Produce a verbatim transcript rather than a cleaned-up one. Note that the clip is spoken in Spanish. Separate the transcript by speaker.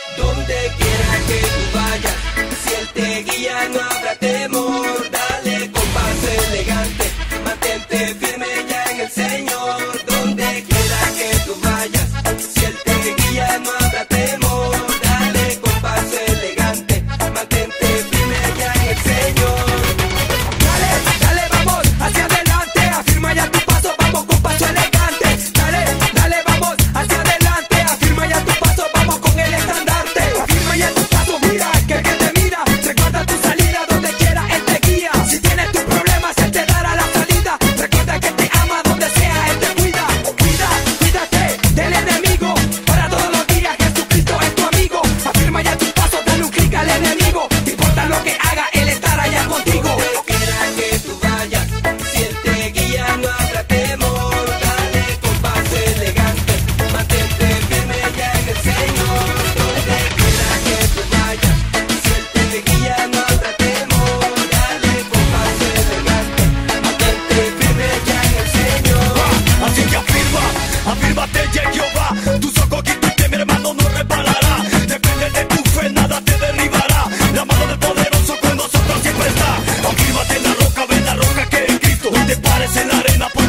Speaker 1: Donde quiera que tú vayas, si Él te guía no habrá temor. Dale con paso elegante, mantente firme ya en el Señor. Donde quiera que tú vayas, si Él te guía no habrá temor. Dale con paso elegante, mantente firme ya en el Señor. Dale, dale, vamos hacia adelante, afirma ya tu paso, vamos con paso elegante. Dale, dale, vamos hacia adelante, afirma ya tu paso, vamos con el estandarte. Afirma ya tu paso, mira que el que te mira, recuerda tu salida, donde quiera Él te guía. Si tienes tus problemas, Él te dará la salida. Recuerda que te ama, donde sea Él te cuida. Cuida, cuídate del enemigo, para todos los días Jesucristo es tu amigo. Afirma ya tus pasos, dale un clic al enemigo. No importa lo que haga, Él estará ya contigo. Donde quiera que tú vayas, si Él te guía no habrá temor. Dale con paso elegante, mantente firme ya en el Señor. Donde quiera que tú vayas, si Él te guía no habrá temor. Dale con paso elegante, mantente firme ya en el Señor.
Speaker 2: Así que afirma, afírmate ya en Jehová. Tus ojos quítate, mi hermano, no reparará. Depende de tu fe, nada te derribará. La mano del poderoso con nosotros siempre está. Afírmate en la roca, ven la roca que es Cristo. No te pares en la arena.